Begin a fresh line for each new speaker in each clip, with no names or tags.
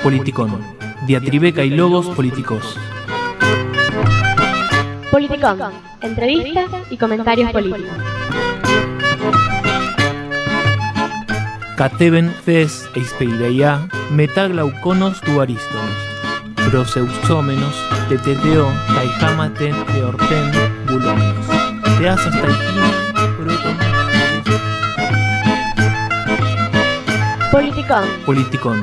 Politicón. Diatribeca y logos políticos.
Politicón. Entrevistas y comentarios políticos.
Cateben fes eispeireia metaglauconos duariston. Proseusómenos, teteteo, taijamaten, eorten, bulonos. Teasas taipin, proton.
Politicón.
Politicón.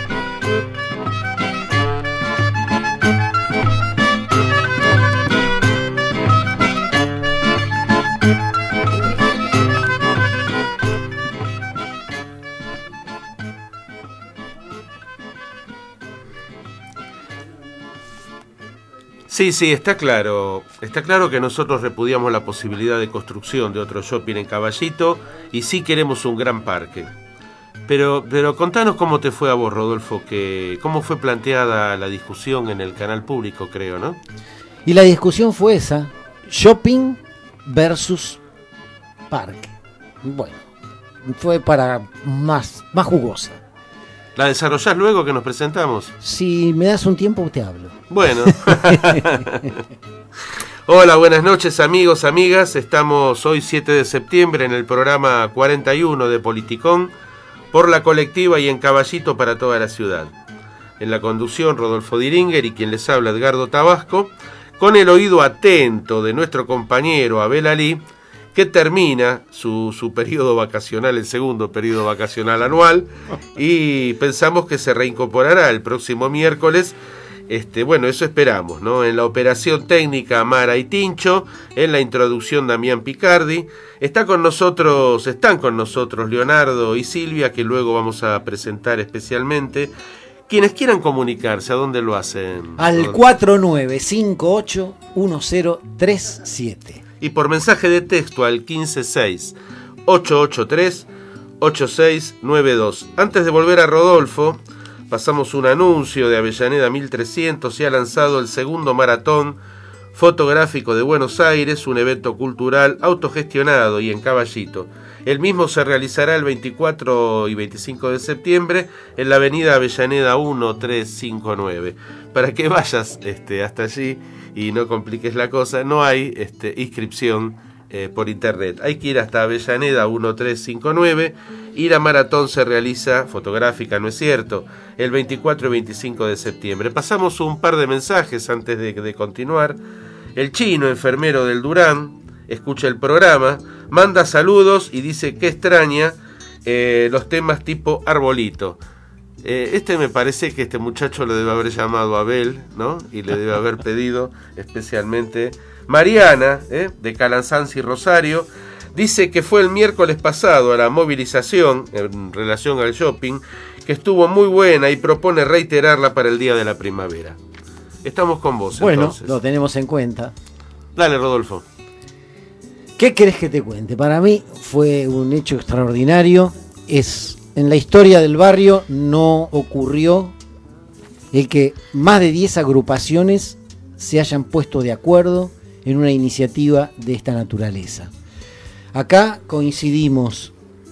Sí, está claro. Está claro que nosotros repudiamos la posibilidad de construcción de otro shopping en Caballito y sí queremos un gran parque. Pero contanos cómo te fue a vos, Rodolfo, cómo fue planteada la discusión en el canal público, creo, ¿no?
Y la discusión fue esa, shopping versus parque. Bueno, fue para más jugosa.
¿La desarrollás luego que nos presentamos?
Si me das un tiempo te hablo.
Bueno. Hola, buenas noches amigos, amigas. Estamos hoy 7 de septiembre en el programa 41 de Politicón por la colectiva y en Caballito para toda la ciudad. En la conducción Rodolfo Diringer y quien les habla Edgardo Tabasco, con el oído atento de nuestro compañero Abel Ali, que termina su periodo vacacional, el segundo periodo vacacional anual, y pensamos que se reincorporará el próximo miércoles. Bueno, eso esperamos, ¿no? En la operación técnica Mara y Tincho, en la introducción Damián Picardi. Están con nosotros Leonardo y Silvia, que luego vamos a presentar especialmente. Quienes quieran comunicarse, ¿a dónde lo hacen?
Al 49581037.
Y por mensaje de texto al 156-883-8692. Antes de volver a Rodolfo, pasamos un anuncio de Avellaneda 1300. Se ha lanzado el segundo maratón fotográfico de Buenos Aires, un evento cultural autogestionado y en Caballito. El mismo se realizará el 24 y 25 de septiembre en la avenida Avellaneda 1359. Para que vayas hasta allí y no compliques la cosa, no hay inscripción por internet. Hay que ir hasta Avellaneda 1359 y la maratón se realiza fotográfica, ¿no es cierto?, el 24 y 25 de septiembre. Pasamos un par de mensajes antes de continuar. El Chino, enfermero del Durán, escucha el programa, manda saludos y dice que extraña los temas tipo Arbolito. Me parece que este muchacho le debe haber llamado a Abel, ¿no? Y le debe haber pedido especialmente. Mariana, de Calanzanz y Rosario, dice que fue el miércoles pasado a la movilización en relación al shopping, que estuvo muy buena y propone reiterarla para el día de la primavera. Estamos con vos,
bueno,
entonces.
Lo tenemos en cuenta.
Dale, Rodolfo.
¿Qué querés que te cuente? Para mí fue un hecho extraordinario. En la historia del barrio no ocurrió el que más de 10 agrupaciones se hayan puesto de acuerdo en una iniciativa de esta naturaleza. Acá coincidimos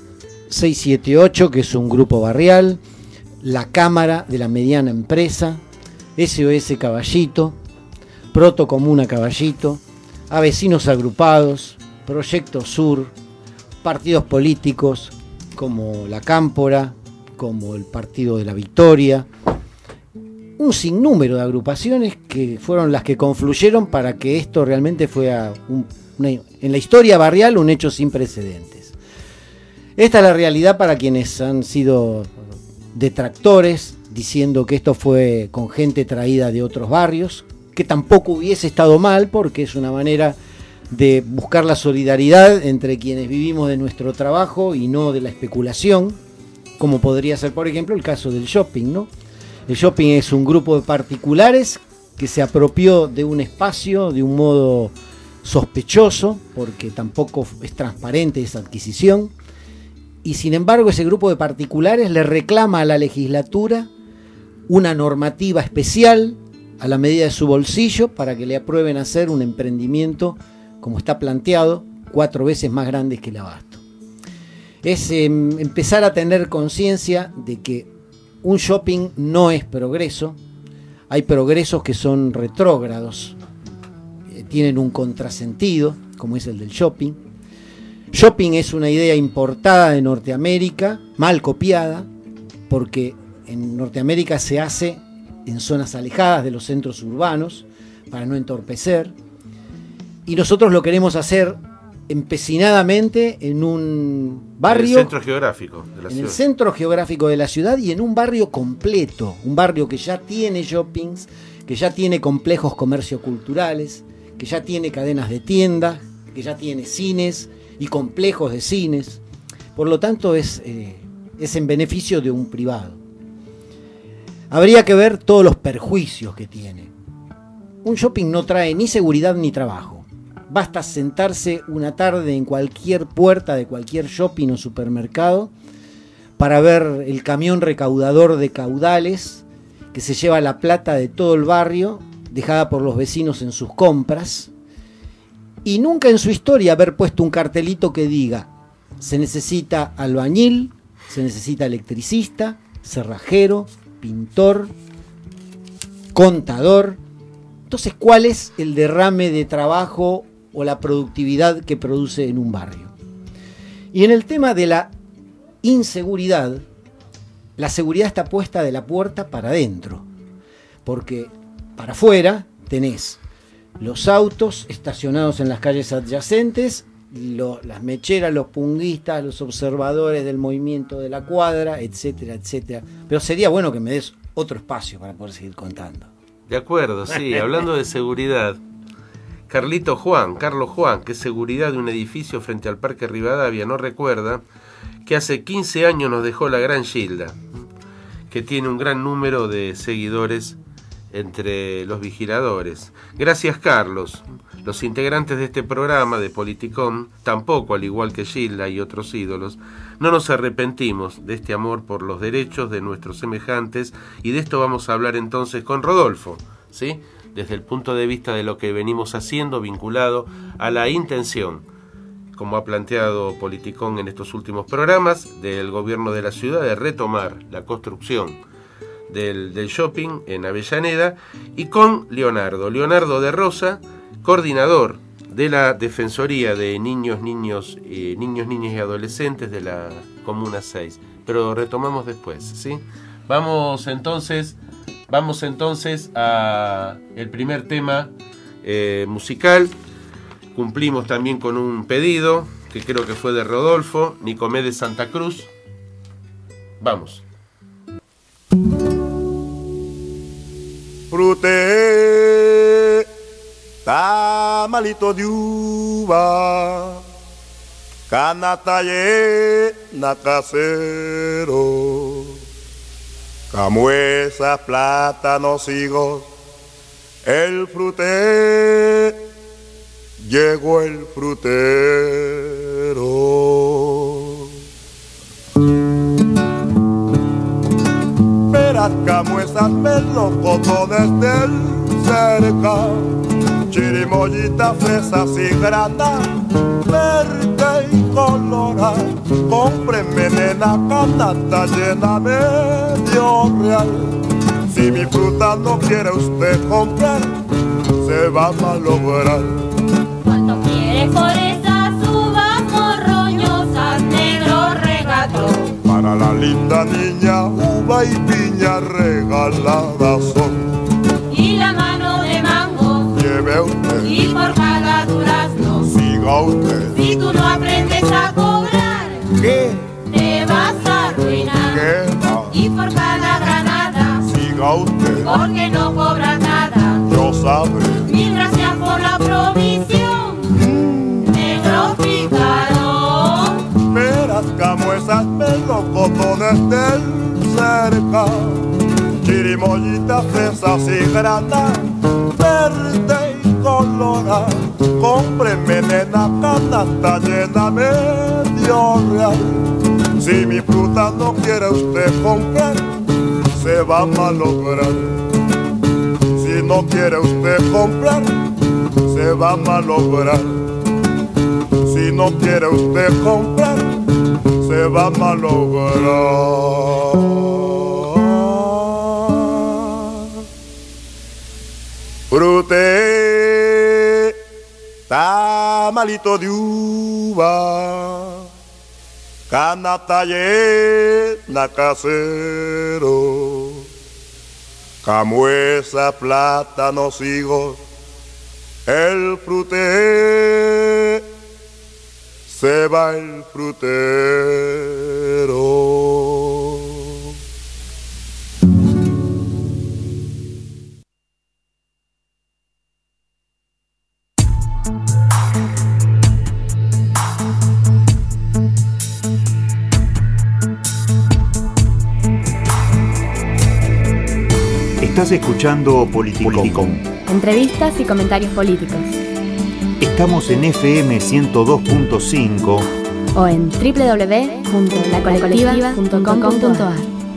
678, que es un grupo barrial, la Cámara de la Mediana Empresa, SOS Caballito, Proto Comuna Caballito, a Vecinos Agrupados, Proyecto Sur, partidos políticos como la Cámpora, como el Partido de la Victoria, un sinnúmero de agrupaciones que fueron las que confluyeron para que esto realmente fuera en la historia barrial un hecho sin precedentes. Esta es la realidad para quienes han sido detractores, diciendo que esto fue con gente traída de otros barrios, que tampoco hubiese estado mal porque es una manera de buscar la solidaridad entre quienes vivimos de nuestro trabajo y no de la especulación, como podría ser, por ejemplo, el caso del shopping, ¿no? El shopping es un grupo de particulares que se apropió de un espacio de un modo sospechoso, porque tampoco es transparente esa adquisición, y sin embargo ese grupo de particulares le reclama a la legislatura una normativa especial a la medida de su bolsillo para que le aprueben hacer un emprendimiento, como está planteado, 4 veces más grande que el Abasto. Es empezar a tener conciencia de que un shopping no es progreso. Hay progresos que son retrógrados, tienen un contrasentido, como es el del shopping. Shopping es una idea importada de Norteamérica, mal copiada, porque en Norteamérica se hace en zonas alejadas de los centros urbanos, para no entorpecer, y nosotros lo queremos hacer empecinadamente en un barrio,
en el centro geográfico de la ciudad.
El centro geográfico de la ciudad y en un barrio completo, un barrio que ya tiene shoppings, que ya tiene complejos comercio-culturales, que ya tiene cadenas de tiendas, que ya tiene cines y complejos de cines. Por lo tanto es en beneficio de un privado. Habría que ver todos los perjuicios que tiene. Un shopping no trae ni seguridad ni trabajo. Basta sentarse una tarde en cualquier puerta de cualquier shopping o supermercado para ver el camión recaudador de caudales que se lleva la plata de todo el barrio, dejada por los vecinos en sus compras, y nunca en su historia haber puesto un cartelito que diga: se necesita albañil, se necesita electricista, cerrajero, pintor, contador. Entonces, ¿cuál es el derrame de trabajo o la productividad que produce en un barrio? Y en el tema de la inseguridad, la seguridad está puesta de la puerta para adentro, porque para afuera tenés los autos estacionados en las calles adyacentes, las mecheras, los punguistas, los observadores del movimiento de la cuadra, etcétera, etcétera. Pero sería bueno que me des otro espacio para poder seguir contando.
De acuerdo, sí. Hablando de seguridad, Carlos Juan, que es seguridad de un edificio frente al Parque Rivadavia, no recuerda que hace 15 años nos dejó la gran Gilda, que tiene un gran número de seguidores entre los vigiladores. Gracias, Carlos. Los integrantes de este programa de Politicón, tampoco, al igual que Gilda y otros ídolos, no nos arrepentimos de este amor por los derechos de nuestros semejantes, y de esto vamos a hablar entonces con Rodolfo, ¿sí? Desde el punto de vista de lo que venimos haciendo vinculado a la intención, como ha planteado Politicón en estos últimos programas, del gobierno de la ciudad de retomar la construcción del shopping en Avellaneda, y con Leonardo de Rosa, coordinador de la Defensoría de Niños, Niñas y Adolescentes de la Comuna 6. Pero retomamos después, ¿sí? Vamos entonces a el primer tema musical. Cumplimos también con un pedido que creo que fue de Rodolfo, Nicomé de Santa Cruz. Vamos.
Frute tamalito de uva, canasta llena casero, camuesas, plátanos, higos, el frute, llegó el frutero. Peras, camuesas, melocotones del cerca, chirimoyitas, fresas y grana, verde y colorada. Cómpreme, nena, canasta llena medio real. Si mi fruta no quiere usted comprar, se va a malograr.
¿Cuánto quiere por esas uvas morroñosas, negro regato?
Para la linda niña, uva y piña regaladas son.
Y la mano de mango,
Lleve usted,
y por cada durazno,
siga usted.
si tú no aprendes a cobrar,
¿Qué?
te vas a arruinar.
¿Qué va?
Y por cada granada,
Siga usted,
porque no cobras nada.
yo sabré.
Mil gracias por la provisión, negro pícaro.
Peras, camuesas, melocotones del cerca, chirimoyitas, fresas y grana, verde y colorada. Cómpreme, nena, canasta llena medio real. Si mi fruta no quiere usted comprar, se va a malograr. Si no quiere usted comprar, se va a malograr. Si no quiere usted comprar, se va a malograr. palito de uva, canasta llena casero, camuesa, plátanos, higos, el fruté, se va el frutero.
Estás escuchando Politicón.
Entrevistas y comentarios políticos.
Estamos en FM 102.5
O en www.lacolectiva.com.ar.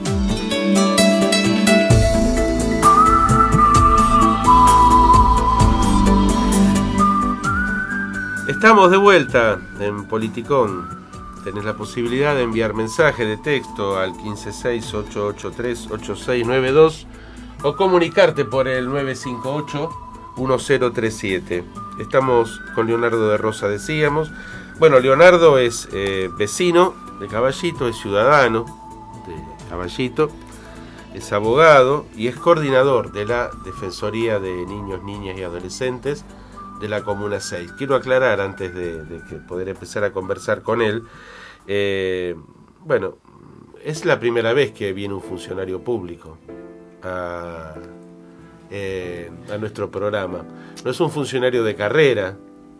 Estamos de vuelta en Politicón. Tenés la posibilidad de enviar mensaje de texto al 156-883-8692 o comunicarte por el 958-1037. Estamos con Leonardo de Rosa, decíamos. Bueno, Leonardo es vecino de Caballito, es ciudadano de Caballito, es abogado y es coordinador de la Defensoría de Niños, Niñas y Adolescentes de la Comuna 6. Quiero aclarar antes de poder empezar a conversar con él, bueno, es la primera vez que viene un funcionario público a nuestro programa. No es un funcionario de carrera,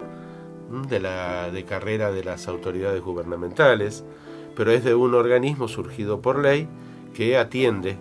de carrera de las autoridades gubernamentales, pero es de un organismo surgido por ley que atiende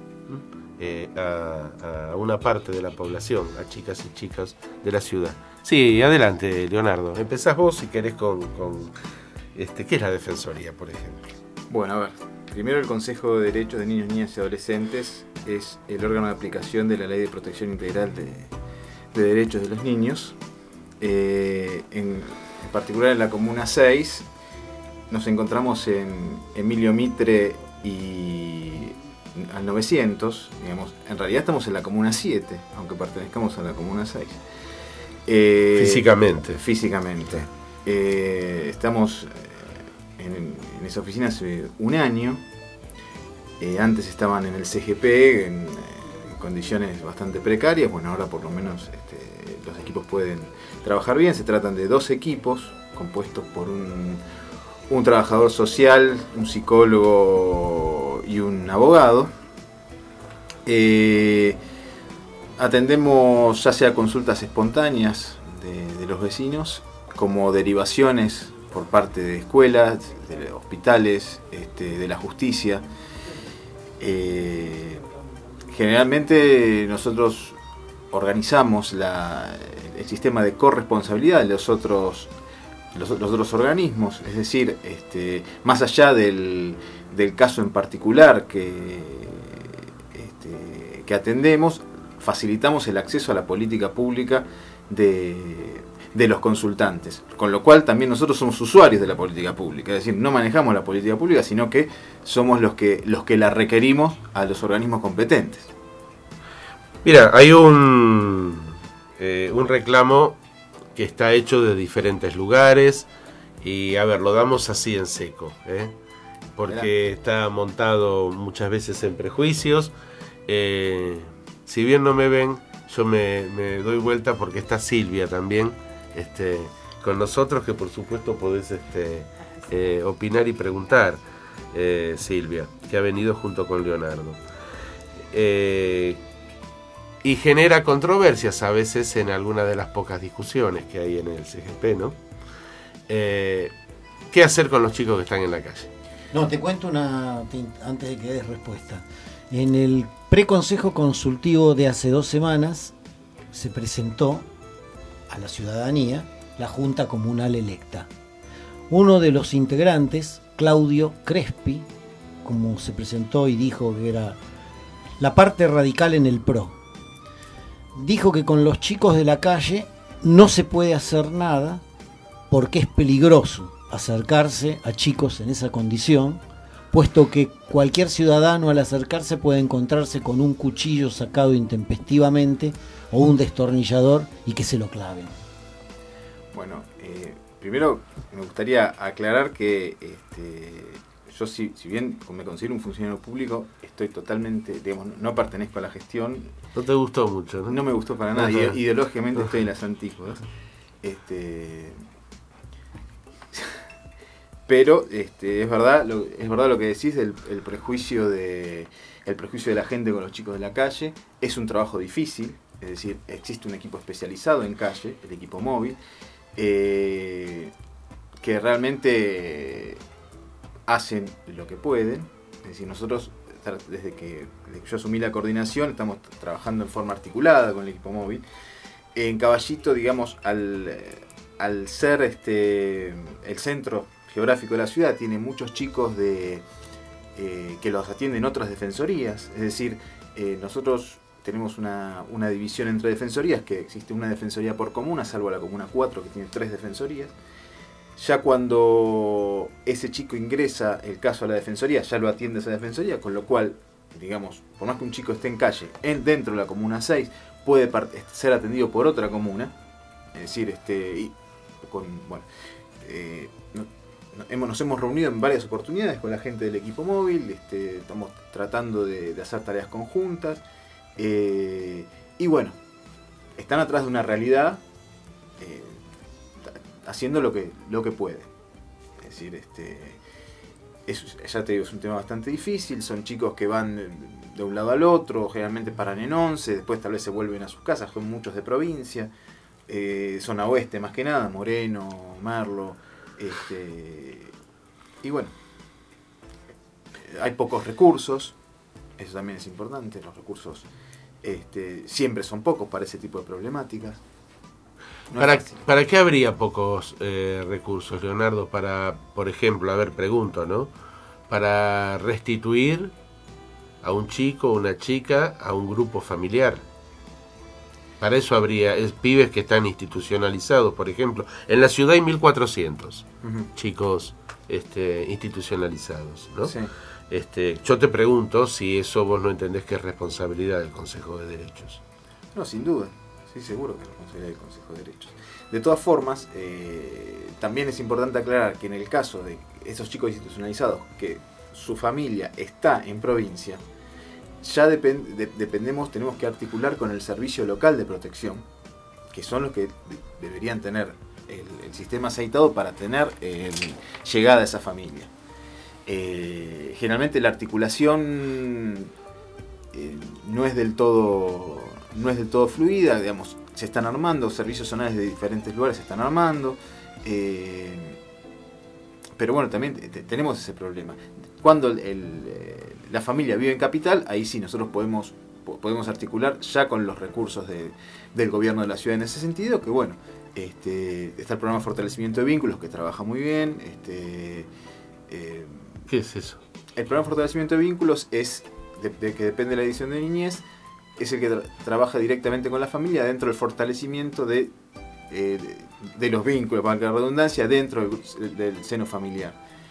a una parte de la población, a chicas y chicos de la ciudad. Sí, adelante, Leonardo. Empezás vos si querés con ¿qué es la Defensoría, por ejemplo?
Bueno, a ver. Primero, el Consejo de Derechos de Niños, Niñas y Adolescentes es el órgano de aplicación de la Ley de Protección Integral de Derechos de los Niños. En particular en la Comuna 6 nos encontramos en Emilio Mitre y al 900, digamos. En realidad estamos en la Comuna 7, aunque pertenezcamos a la Comuna 6. Físicamente. Estamos en esa oficina hace un año. Antes estaban en el CGP en condiciones bastante precarias. Bueno, ahora por lo menos los equipos pueden trabajar bien. Se tratan de 2 equipos compuestos por un trabajador social, un psicólogo y un abogado. Atendemos ya sea consultas espontáneas de los vecinos, como derivaciones por parte de escuelas, de hospitales, de la justicia. Generalmente nosotros organizamos el sistema de corresponsabilidad de los otros organismos, es decir, más allá del caso en particular que atendemos, facilitamos el acceso a la política pública de los consultantes, con lo cual también nosotros somos usuarios de la política pública, es decir, no manejamos la política pública, sino que somos los que la requerimos a los organismos competentes.
Mira, hay un reclamo que está hecho de diferentes lugares y, a ver, lo damos así en seco, porque está montado muchas veces en prejuicios. Si bien no me ven, yo me doy vuelta porque está Silvia también con nosotros, que por supuesto podés opinar y preguntar, Silvia, que ha venido junto con Leonardo. Y genera controversias a veces en alguna de las pocas discusiones que hay en el CGP, ¿no? ¿Qué hacer con los chicos que están en la calle?
No, te cuento antes de que des respuesta. En el preconsejo consultivo de hace 2 semanas se presentó a la ciudadanía la Junta Comunal electa. Uno de los integrantes, Claudio Crespi, como se presentó y dijo que era la parte radical en el PRO, dijo que con los chicos de la calle no se puede hacer nada porque es peligroso acercarse a chicos en esa condición, puesto que cualquier ciudadano al acercarse puede encontrarse con un cuchillo sacado intempestivamente o un destornillador y que se lo claven.
Bueno, primero me gustaría aclarar que yo si bien me considero un funcionario público, estoy totalmente, digamos, no pertenezco a la gestión.
No te gustó mucho, ¿no?
No me gustó para nada. Ideológicamente estoy en las antípodas. Pero es verdad lo que decís del el prejuicio de la gente con los chicos de la calle. Es un trabajo difícil, es decir, existe un equipo especializado en calle, el equipo móvil, que realmente hacen lo que pueden. Es decir, nosotros desde que yo asumí la coordinación estamos trabajando en forma articulada con el equipo móvil. En Caballito, digamos, al ser el centro geográfico de la ciudad, tiene muchos chicos que los atienden otras defensorías. Es decir, nosotros tenemos una división entre defensorías, que existe una defensoría por comuna, salvo la comuna 4, que tiene 3 defensorías. Ya cuando ese chico ingresa el caso a la defensoría, ya lo atiende esa defensoría, con lo cual, digamos, por más que un chico esté en calle, dentro de la comuna 6, puede ser atendido por otra comuna. Es decir, nos hemos reunido en varias oportunidades con la gente del equipo móvil, estamos tratando de hacer tareas conjuntas, y bueno, están atrás de una realidad, haciendo lo que pueden. Es decir, ya te digo, es un tema bastante difícil. Son chicos que van de un lado al otro, generalmente paran en 11, después tal vez se vuelven a sus casas, son muchos de provincia, zona oeste más que nada, Moreno, Merlo, y bueno, hay pocos recursos, eso también es importante. Los recursos siempre son pocos para ese tipo de problemáticas.
¿Para qué habría pocos recursos, Leonardo? Para, por ejemplo, pregunto, ¿no? Para restituir a un chico o una chica a un grupo familiar. Para eso habría pibes que están institucionalizados, por ejemplo. En la ciudad hay 1.400 chicos institucionalizados, ¿no?
Sí.
Yo te pregunto si eso vos no entendés que es responsabilidad del Consejo de Derechos.
No, sin duda. Sí, seguro que es responsabilidad del Consejo de Derechos. De todas formas, también es importante aclarar que en el caso de esos chicos institucionalizados, que su familia está en provincia, ya tenemos que articular con el servicio local de protección, que son los que deberían tener el sistema aceitado para tener llegada a esa familia. Generalmente la articulación no es del todo fluida, digamos, se están armando, servicios zonales de diferentes lugares se están armando, pero bueno, también tenemos ese problema. Cuando la familia vive en capital, ahí sí nosotros podemos articular ya con los recursos del gobierno de la ciudad en ese sentido, que bueno, está el programa de fortalecimiento de vínculos, que trabaja muy bien.
¿Qué es eso?
El programa de fortalecimiento de vínculos es que depende de la edición de niñez, es el que trabaja directamente con la familia dentro del fortalecimiento de los vínculos, para la redundancia, dentro del seno familiar.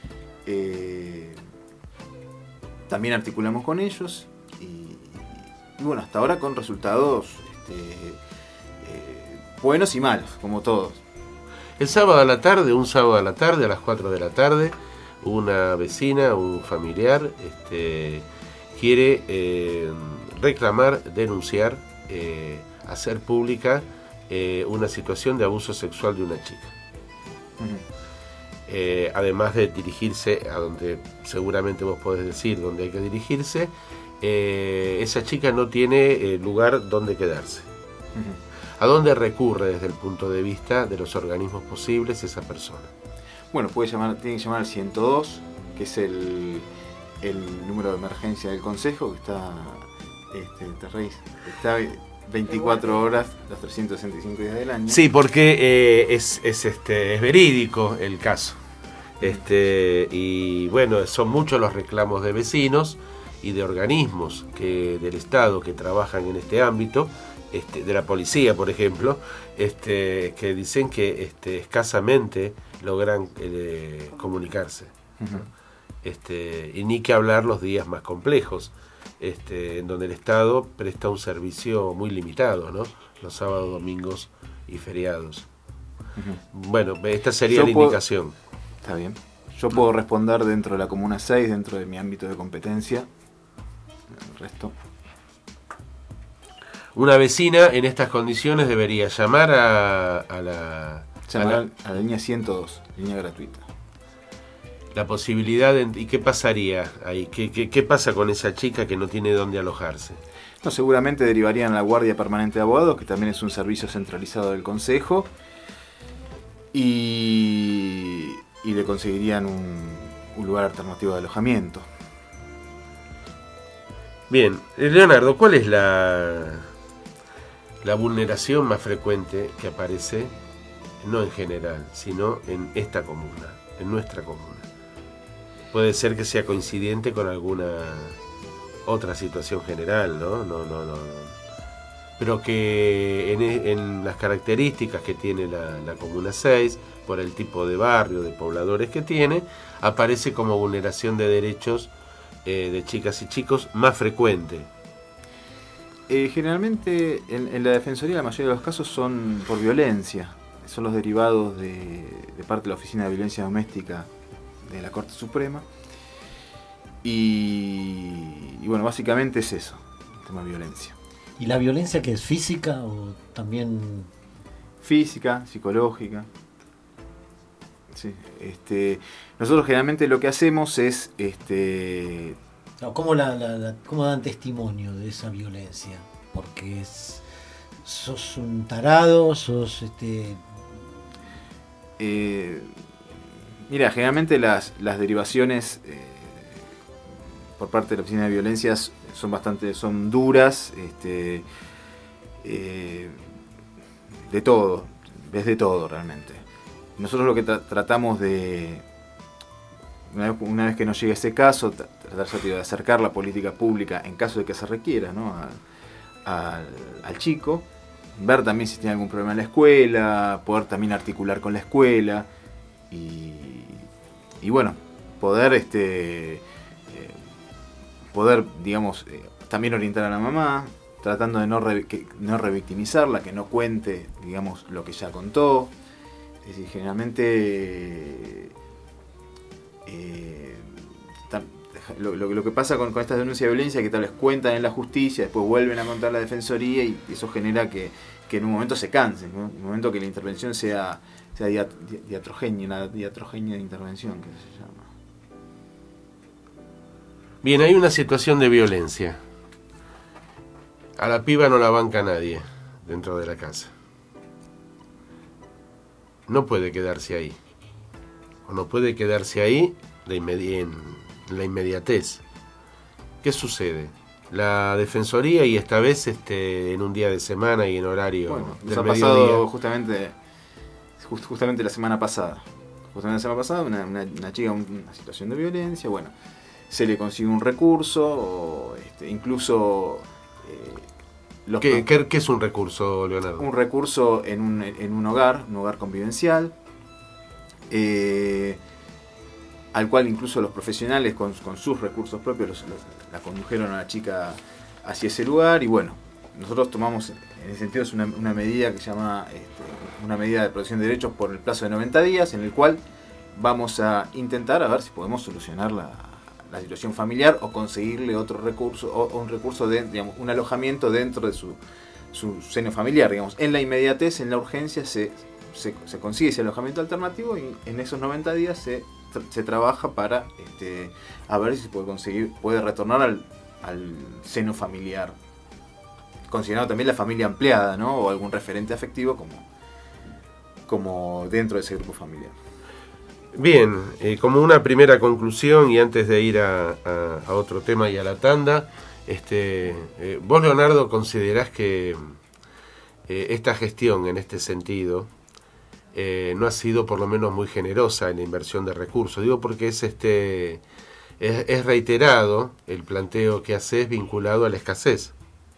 También articulamos con ellos y bueno, hasta ahora con resultados buenos y malos, como todos.
Un sábado a la tarde, a las 4 de la tarde, una vecina, un familiar, quiere reclamar, denunciar, hacer pública una situación de abuso sexual de una chica. Además de dirigirse a donde seguramente vos podés decir dónde hay que dirigirse, esa chica no tiene lugar donde quedarse. ¿A dónde recurre desde el punto de vista de los organismos posibles esa persona?
Bueno, tiene que llamar al 102, que es el número de emergencia del Consejo, que está, está 24 horas, los 365 días del año.
Sí, porque es verídico el caso. Y bueno, son muchos los reclamos de vecinos y de organismos del Estado que trabajan en este ámbito, de la policía, por ejemplo, que dicen que escasamente logran comunicarse. Y ni que hablar los días más complejos, en donde el Estado presta un servicio muy limitado, ¿no? Los sábados, domingos y feriados. Bueno, esta sería la indicación.
Está bien. Yo puedo responder dentro de la Comuna 6, dentro de mi ámbito de competencia. El resto.
Una vecina en estas condiciones debería llamar a la
línea 102, línea gratuita.
La posibilidad ¿y qué pasaría ahí? ¿Qué pasa con esa chica que no tiene dónde alojarse?
No, seguramente derivarían a la Guardia Permanente de Abogados, que también es un servicio centralizado del Consejo, y le conseguirían un lugar alternativo de alojamiento.
Bien, Leonardo, ¿cuál es la vulneración más frecuente que aparece, no en general, sino en esta comuna, en nuestra comuna? Puede ser que sea coincidente con alguna otra situación general, ¿no? No. Pero que en las características que tiene la Comuna 6, por el tipo de barrio, de pobladores que tiene, aparece como vulneración de derechos de chicas y chicos más frecuente.
Generalmente en la Defensoría la mayoría de los casos son por violencia, son los derivados de parte de la Oficina de Violencia Doméstica de la Corte Suprema, y bueno, básicamente es eso, el tema de violencia.
¿Y la violencia que es física o también...?
Física, psicológica. Sí, nosotros generalmente lo que hacemos es...
¿Cómo dan testimonio de esa violencia? Porque sos un tarado, sos...
Mira, generalmente las derivaciones por parte de la Oficina de Violencias son duras, de todo, ves de todo realmente. Nosotros lo que tratamos de, una vez que nos llegue ese caso, tratar de acercar la política pública en caso de que se requiera, ¿no? al chico, ver también si tiene algún problema en la escuela, poder también articular con la escuela y bueno, poder digamos, también orientar a la mamá, tratando de no revictimizarla, que no cuente, digamos, lo que ya contó. Es decir, generalmente lo que pasa con estas denuncias de violencia es que tal vez cuentan en la justicia, después vuelven a contar la defensoría y eso genera que en un momento se cansen, ¿no? En un momento que la intervención sea diatrogénea, una diatrogenia de intervención, que se llama.
Bien, hay una situación de violencia. A la piba no la banca nadie dentro de la casa. No puede quedarse ahí. O no puede quedarse ahí en la inmediatez. ¿Qué sucede? La Defensoría, y esta vez en un día de semana y en horario
del mediodía. Nos ha pasado justamente la semana pasada. Una chica en una situación de violencia, bueno, se le consigue un recurso, incluso...
¿Qué es un recurso, Leonardo?
Un recurso en un hogar convivencial, al cual incluso los profesionales con sus recursos propios la condujeron a la chica hacia ese lugar, y bueno, nosotros tomamos, en ese sentido, es una medida que se llama una medida de protección de derechos por el plazo de 90 días, en el cual vamos a intentar a ver si podemos solucionar la situación familiar o conseguirle otro recurso o un recurso de, digamos, un alojamiento dentro de su seno familiar, digamos. En la inmediatez, en la urgencia se consigue ese alojamiento alternativo, y en esos 90 días se trabaja para a ver si se puede retornar al seno familiar, considerando también la familia ampliada, ¿no? O algún referente afectivo como dentro de ese grupo familiar.
Bien, como una primera conclusión, y antes de ir a otro tema y a la tanda, vos, Leonardo, considerás que esta gestión en este sentido no ha sido por lo menos muy generosa en la inversión de recursos. Digo porque es reiterado el planteo que haces vinculado a la escasez.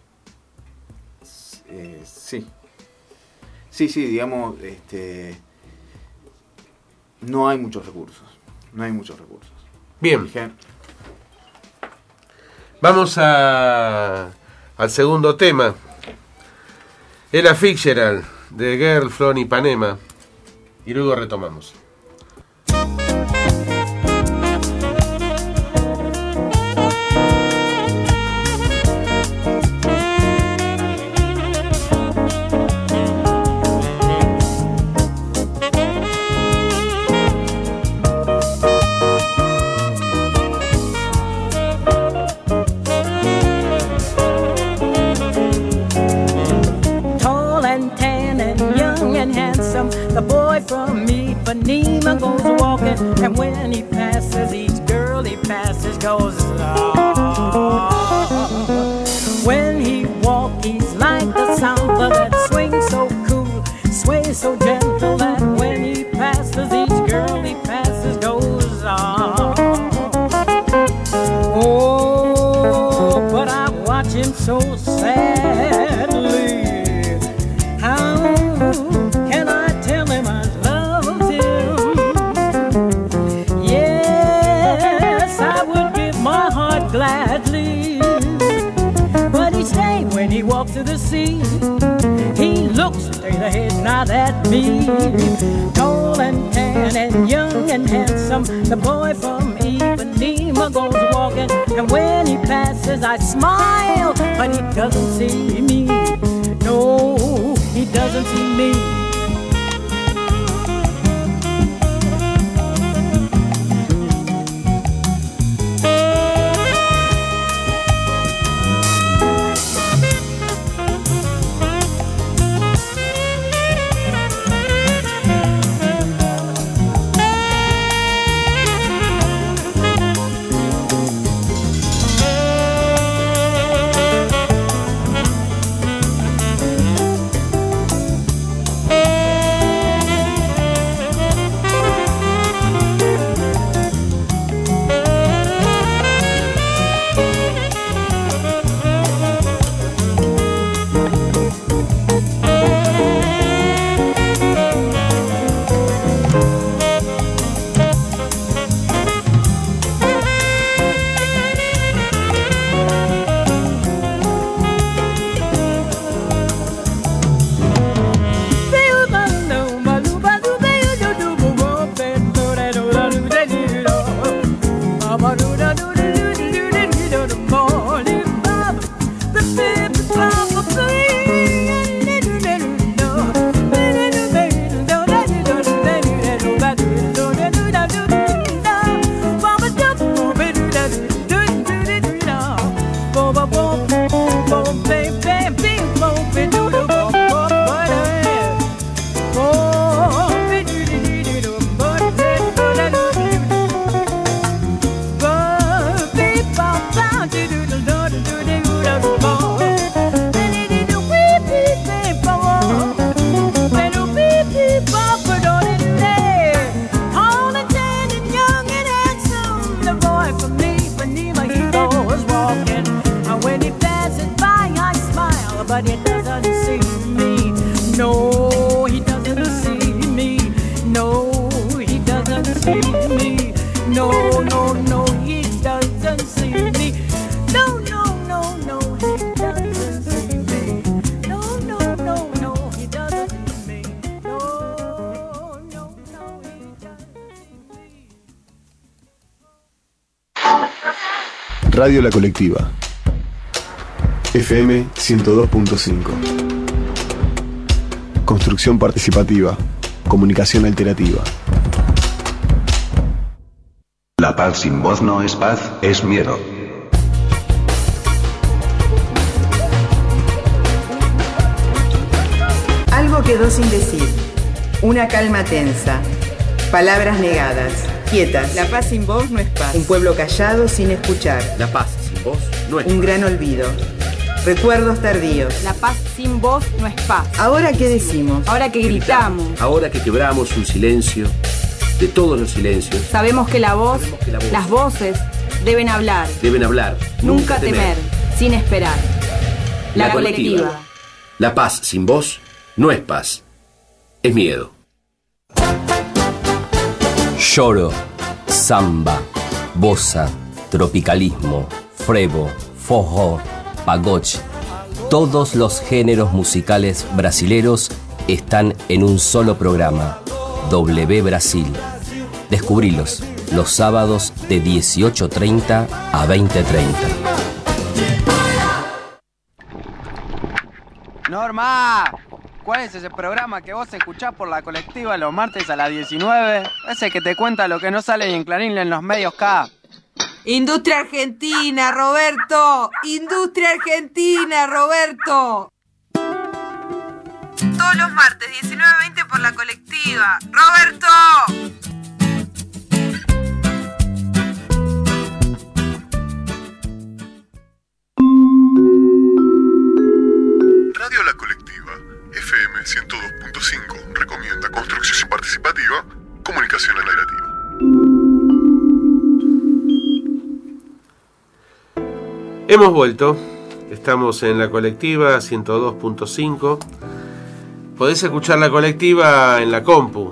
Sí, digamos, no hay muchos recursos.
Bien. Vamos al segundo tema. Ella Fitzgerald, de Girl from Ipanema. y luego retomamos.
The boy from Ipanema goes walking, and when he passes, each girl he passes goes, oh. When he walks, he's like the samba that swings so cool, sways so gentle, that when he passes, each girl he passes goes, oh. Oh, but I watch him so sadly. How can I tell him I love him? Yes, I would give my heart gladly. But each day when he walks to the sea, he looks straight ahead, not at me. Tall and tan and young and handsome, the boy from Ipanema goes walking, and when he passes I smile, but he doesn't see me. No, he doesn't see me. But he doesn't see me. No, he doesn't see me. No, he doesn't see me. No, no, no, he doesn't see me. No, no, no, no, he doesn't see me. No, no, no, no, he doesn't see me. No, no, no, he doesn't see me.
Radio La Colectiva. FM 102.5. Construcción participativa. Comunicación alternativa.
La paz sin voz no es paz, es miedo.
Algo quedó sin decir. Una calma tensa. Palabras negadas. Quietas. La paz sin voz no es paz. Un pueblo callado sin escuchar.
La paz sin voz no es
paz. Un gran olvido. Recuerdos tardíos.
La paz sin voz no es paz.
¿Ahora qué decimos?
Ahora que gritamos.
Ahora que quebramos un silencio, de todos los silencios.
Sabemos que la voz, las voces, deben hablar.
Deben hablar.
Nunca temer, sin esperar. La colectiva.
La paz sin voz no es paz, es miedo.
Lloro, samba, bossa, tropicalismo, frevo, forró, pagode. Todos los géneros musicales brasileros están en un solo programa. W Brasil. Descubrilos los sábados de 18:30 a 20:30.
Norma, ¿cuál es ese programa que vos escuchás por la colectiva los martes a las 19? Ese que te cuenta lo que no sale en Clarín en los medios K.
Industria Argentina, Roberto. Industria Argentina, Roberto. Todos los martes, 19:20 por la colectiva. ¡Roberto!
Radio La Colectiva, FM 102.5, recomienda construcción participativa, comunicación alternativa.
Hemos vuelto, estamos en La Colectiva 102.5. Podés escuchar La Colectiva en la compu,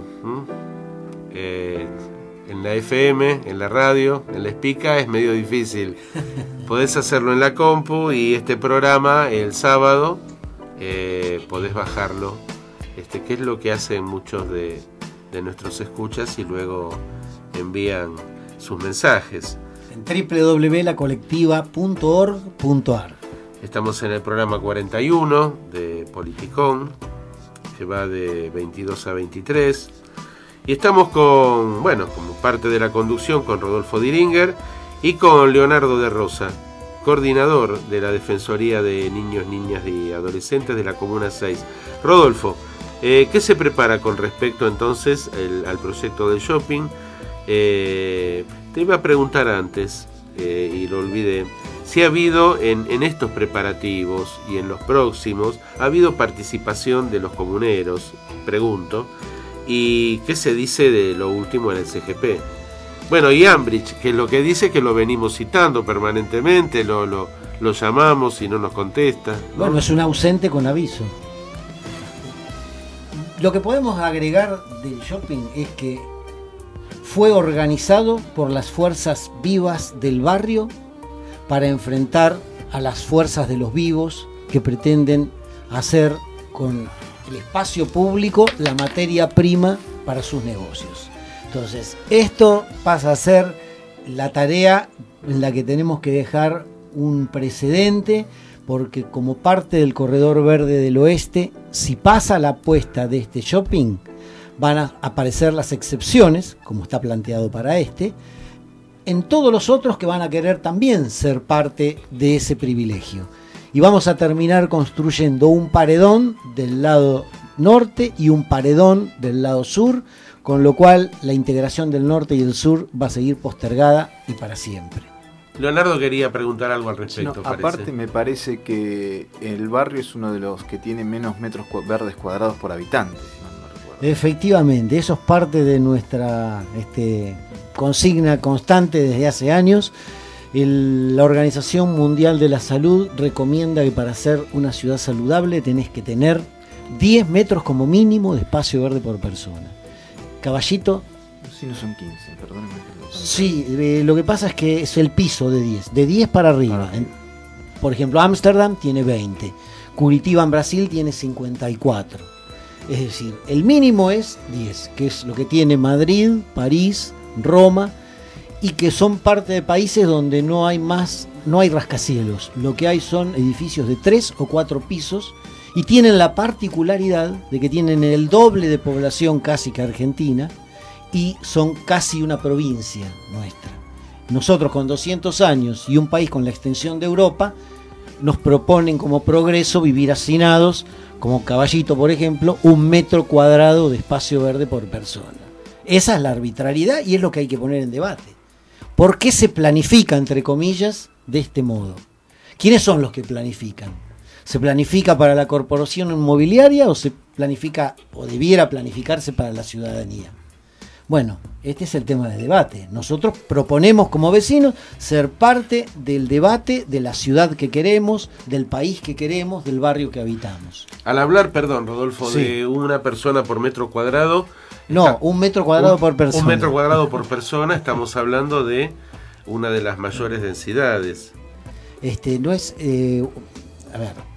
en la FM, en la radio, en la Espica es medio difícil. Podés hacerlo en la compu y este programa el sábado podés bajarlo, que es lo que hacen muchos de nuestros escuchas y luego envían sus mensajes.
En www.lacolectiva.org.ar.
Estamos en el programa 41 de Politicón, que va de 22 a 23. Y estamos como parte de la conducción, con Rodolfo Diringer y con Leonardo de Rosa, coordinador de la Defensoría de Niños, Niñas y Adolescentes de la Comuna 6. Rodolfo, ¿qué se prepara con respecto entonces al proyecto del shopping? Te iba a preguntar antes, y lo olvidé, si ha habido en estos preparativos y en los próximos, ha habido participación de los comuneros, pregunto, y qué se dice de lo último en el CGP. Bueno, y Ambridge, que lo que dice que lo venimos citando permanentemente, lo llamamos y no nos contesta, ¿no?
Bueno, es un ausente con aviso. Lo que podemos agregar del shopping es que fue organizado por las fuerzas vivas del barrio para enfrentar a las fuerzas de los vivos que pretenden hacer con el espacio público la materia prima para sus negocios. Entonces, esto pasa a ser la tarea en la que tenemos que dejar un precedente, porque como parte del Corredor Verde del Oeste, si pasa la apuesta de este shopping, van a aparecer las excepciones, como está planteado para en todos los otros que van a querer también ser parte de ese privilegio. Y vamos a terminar construyendo un paredón del lado norte y un paredón del lado sur, con lo cual la integración del norte y el sur va a seguir postergada y para siempre.
Leonardo quería preguntar algo al respecto.
No, aparte me parece que el barrio es uno de los que tiene menos metros verdes cuadrados por habitante.
Efectivamente, eso es parte de nuestra consigna constante desde hace años. La Organización Mundial de la Salud recomienda que para ser una ciudad saludable tenés que tener 10 metros como mínimo de espacio verde por persona. Caballito.
Sí, no son 15, perdónenme.
Sí, lo que pasa es que es el piso de 10 para arriba. Por ejemplo, Ámsterdam tiene 20, Curitiba en Brasil tiene 54. Es decir, el mínimo es 10, que es lo que tiene Madrid, París, Roma, y que son parte de países donde no hay rascacielos. Lo que hay son edificios de 3 o 4 pisos y tienen la particularidad de que tienen el doble de población casi que Argentina y son casi una provincia nuestra. Nosotros con 200 años y un país con la extensión de Europa nos proponen como progreso vivir hacinados, como Caballito por ejemplo, 1 metro cuadrado de espacio verde por persona. Esa es la arbitrariedad y es lo que hay que poner en debate. ¿Por qué se planifica, entre comillas, de este modo? ¿Quiénes son los que planifican? ¿Se planifica para la corporación inmobiliaria o se planifica o debiera planificarse para la ciudadanía? Bueno, este es el tema de debate. Nosotros proponemos como vecinos ser parte del debate de la ciudad que queremos, del país que queremos, del barrio que habitamos.
Al hablar, perdón, Rodolfo, sí, de una persona por metro cuadrado...
No, 1 metro cuadrado por persona.
1 metro cuadrado por persona, estamos hablando de una de las mayores densidades.
No es... a ver,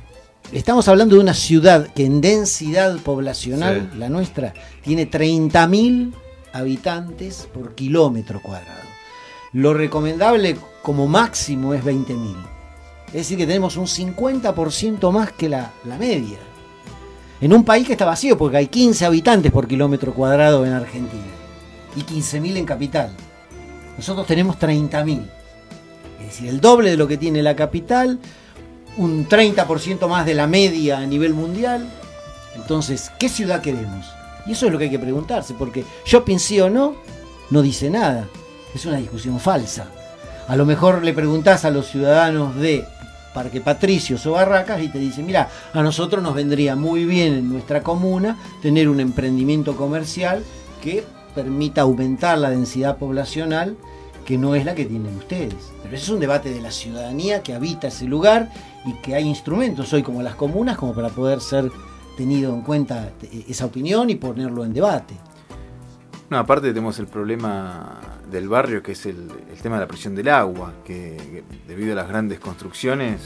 Estamos hablando de una ciudad que en densidad poblacional, la nuestra, tiene 30.000 habitantes por kilómetro cuadrado. Lo recomendable como máximo es 20.000. Es decir, que tenemos un 50% más que la media. En un país que está vacío, porque hay 15 habitantes por kilómetro cuadrado en Argentina y 15.000 en capital. Nosotros tenemos 30.000. Es decir, el doble de lo que tiene la capital, un 30% más de la media a nivel mundial. Entonces, ¿qué ciudad queremos? Y eso es lo que hay que preguntarse, porque shopping sí o no, no dice nada. Es una discusión falsa. A lo mejor le preguntás a los ciudadanos de Parque Patricios o Barracas y te dicen, mira, a nosotros nos vendría muy bien en nuestra comuna tener un emprendimiento comercial que permita aumentar la densidad poblacional, que no es la que tienen ustedes. Pero ese es un debate de la ciudadanía que habita ese lugar y que hay instrumentos hoy como las comunas como para poder ser tenido en cuenta esa opinión y ponerlo en debate.
No, aparte tenemos el problema del barrio, que es el tema de la presión del agua, que debido a las grandes construcciones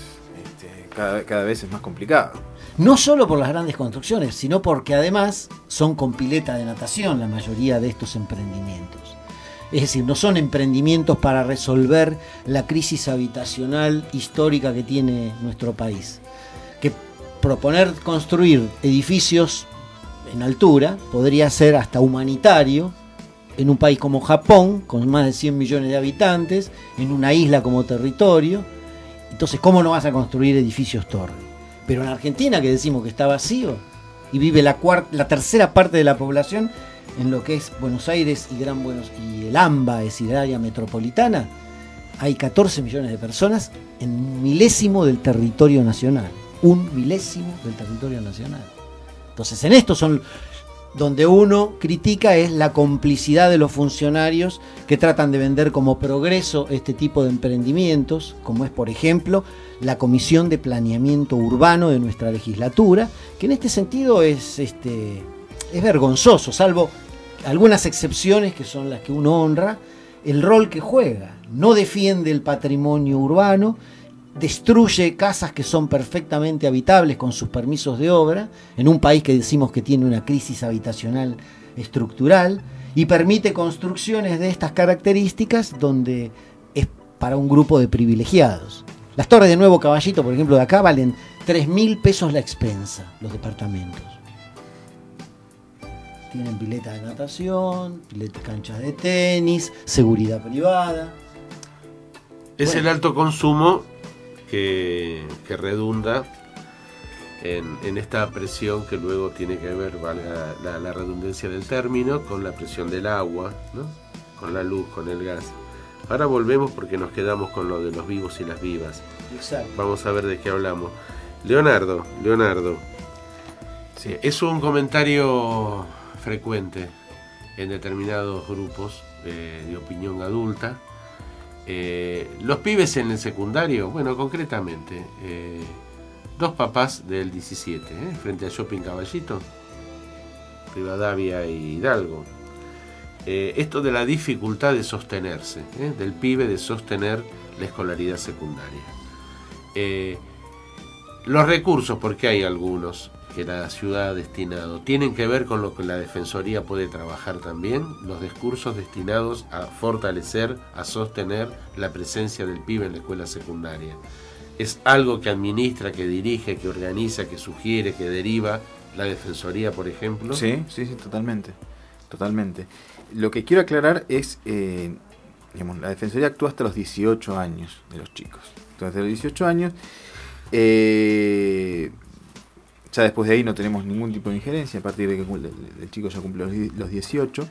cada vez es más complicado.
No solo por las grandes construcciones, sino porque además son con pileta de natación la mayoría de estos emprendimientos. Es decir, no son emprendimientos para resolver la crisis habitacional histórica que tiene nuestro país. Que proponer construir edificios en altura podría ser hasta humanitario en un país como Japón, con más de 100 millones de habitantes, en una isla como territorio. Entonces, ¿cómo no vas a construir edificios torre? Pero en Argentina, que decimos que está vacío y vive la tercera parte de la población en lo que es Buenos Aires y el AMBA, es decir, el área metropolitana, hay 14 millones de personas en un milésimo del territorio nacional. Un milésimo del territorio nacional. Entonces, en esto son donde uno critica es la complicidad de los funcionarios que tratan de vender como progreso este tipo de emprendimientos, como es, por ejemplo, la Comisión de Planeamiento Urbano de nuestra legislatura, que en este sentido es vergonzoso, salvo algunas excepciones que son las que uno honra, el rol que juega. No defiende el patrimonio urbano, destruye casas que son perfectamente habitables con sus permisos de obra, en un país que decimos que tiene una crisis habitacional estructural, y permite construcciones de estas características donde es para un grupo de privilegiados. Las torres de Nuevo Caballito, por ejemplo, de acá valen 3.000 pesos la expensa, los departamentos. Tienen pileta de natación, canchas de tenis, seguridad privada.
Es el alto consumo que redunda en esta presión que luego tiene que ver, valga la redundancia del término, con la presión del agua, ¿no? Con la luz, con el gas. Ahora volvemos porque nos quedamos con lo de los vivos y las vivas.
Exacto.
Vamos a ver de qué hablamos. Leonardo, sí, es un comentario frecuente en determinados grupos de opinión adulta. Los pibes en el secundario, bueno, concretamente, dos papás del 17, frente a Shopping Caballito, Rivadavia y Hidalgo. Esto de la dificultad de sostenerse, del pibe de sostener la escolaridad secundaria. Los recursos, porque hay algunos que la ciudad ha destinado, tienen que ver con lo que la Defensoría puede trabajar también, los recursos destinados a fortalecer, a sostener la presencia del pibe en la escuela secundaria. Es algo que administra, que dirige, que organiza, que sugiere, que deriva la Defensoría, por ejemplo.
Sí, totalmente. Lo que quiero aclarar es, la Defensoría actúa hasta los 18 años de los chicos. Entonces, de los 18 años, ya después de ahí no tenemos ningún tipo de injerencia, a partir de que el chico ya cumple los 18,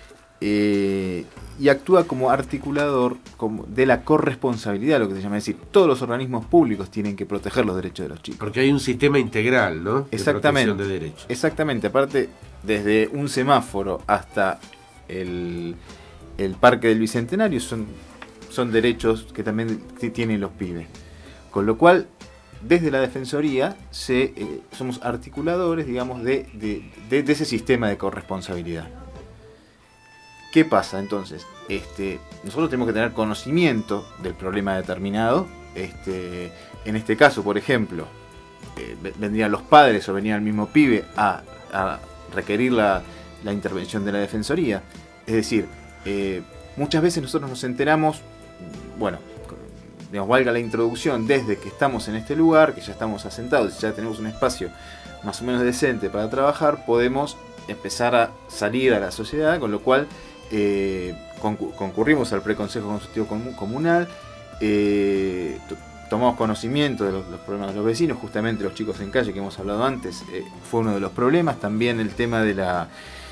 y actúa como articulador de la corresponsabilidad, lo que se llama, es decir, todos los organismos públicos tienen que proteger los derechos de los chicos.
Porque hay un sistema integral, ¿no?
Exactamente,
de protección de derechos.
Exactamente, aparte, desde un semáforo hasta el Parque del Bicentenario son derechos que también tienen los pibes. Con lo cual, desde la Defensoría somos articuladores, digamos, de ese sistema de corresponsabilidad. ¿Qué pasa entonces? Nosotros tenemos que tener conocimiento del problema determinado. En este caso, por ejemplo, vendrían los padres o venía el mismo pibe a requerir la intervención de la Defensoría. Es decir, muchas veces nosotros nos enteramos, bueno, digamos, valga la introducción, desde que estamos en este lugar, que ya estamos asentados, ya tenemos un espacio más o menos decente para trabajar, podemos empezar a salir a la sociedad, con lo cual concurrimos al preconsejo consultivo comunal, tomamos conocimiento de los problemas de los vecinos, justamente los chicos en calle que hemos hablado antes, fue uno de los problemas, también el tema de la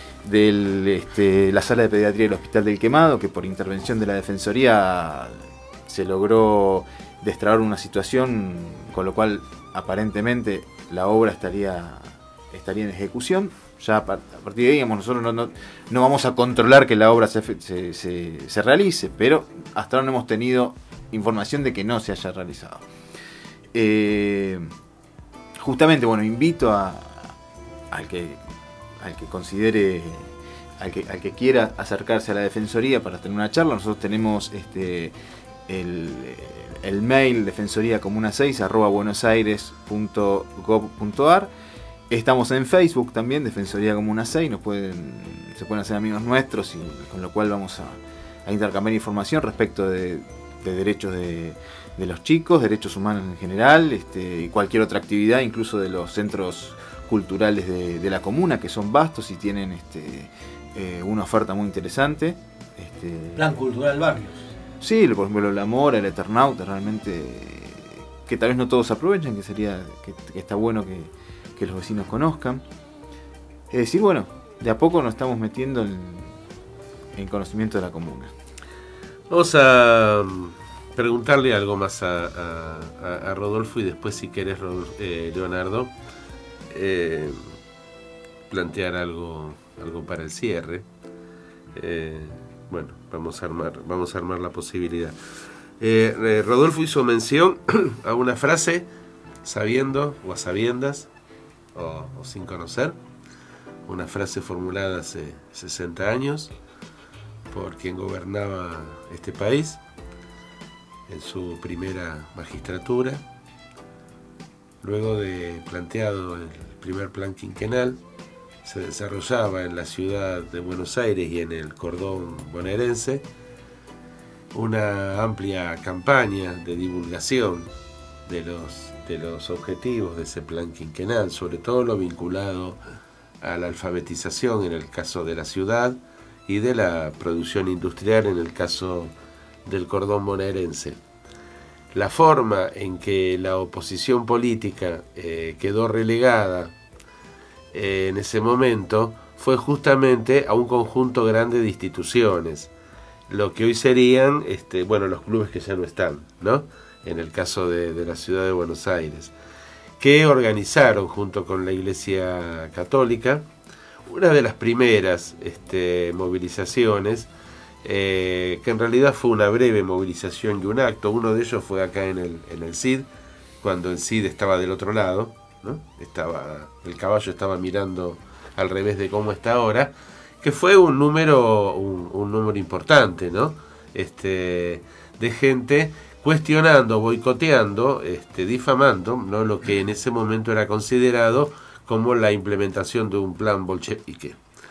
sala de pediatría del Hospital del Quemado, que por intervención de la Defensoría se logró destrabar una situación, con lo cual aparentemente la obra estaría en ejecución. Ya a partir de ahí, digamos, nosotros no vamos a controlar que la obra se realice, pero hasta ahora no hemos tenido información de que no se haya realizado. Justamente, bueno, invito al que considere, al que quiera acercarse a la Defensoría para tener una charla. Nosotros tenemos el mail defensoriacomuna6@buenosaires.gov.ar. Estamos en Facebook también, Defensoría Comuna 6, se pueden hacer amigos nuestros, y con lo cual vamos a intercambiar información respecto de derechos de los chicos, derechos humanos en general, y cualquier otra actividad, incluso de los centros culturales de la comuna, que son vastos y tienen una oferta muy interesante.
Plan Cultural Barrios.
Sí, por ejemplo La Mora, el Eternauta, realmente, que tal vez no todos aprovechan, que está bueno que los vecinos conozcan. Es decir, bueno, de a poco nos estamos metiendo en conocimiento de la comuna.
Vamos a preguntarle algo más a Rodolfo, y después, si querés, Leonardo, plantear algo para el cierre. Bueno, vamos a armar la posibilidad. Rodolfo hizo mención a una frase, sabiendo o a sabiendas o sin conocer, una frase formulada hace 60 años por quien gobernaba este país en su primera magistratura. Luego de planteado el primer plan quinquenal, se desarrollaba en la ciudad de Buenos Aires y en el cordón bonaerense una amplia campaña de divulgación de los objetivos de ese plan quinquenal, sobre todo lo vinculado a la alfabetización en el caso de la ciudad y de la producción industrial en el caso del cordón bonaerense. La forma en que la oposición política quedó relegada en ese momento fue justamente a un conjunto grande de instituciones, lo que hoy serían los clubes que ya no están, ¿no? En el caso de la ciudad de Buenos Aires, que organizaron junto con la Iglesia Católica una de las primeras movilizaciones, que en realidad fue una breve movilización y un acto. Uno de ellos fue acá en el CID, cuando el CID estaba del otro lado, ¿no? El caballo estaba mirando al revés de cómo está ahora, que fue un número importante, ¿no? De gente cuestionando, boicoteando, difamando, ¿no?, lo que en ese momento era considerado como la implementación de un plan bolchevique.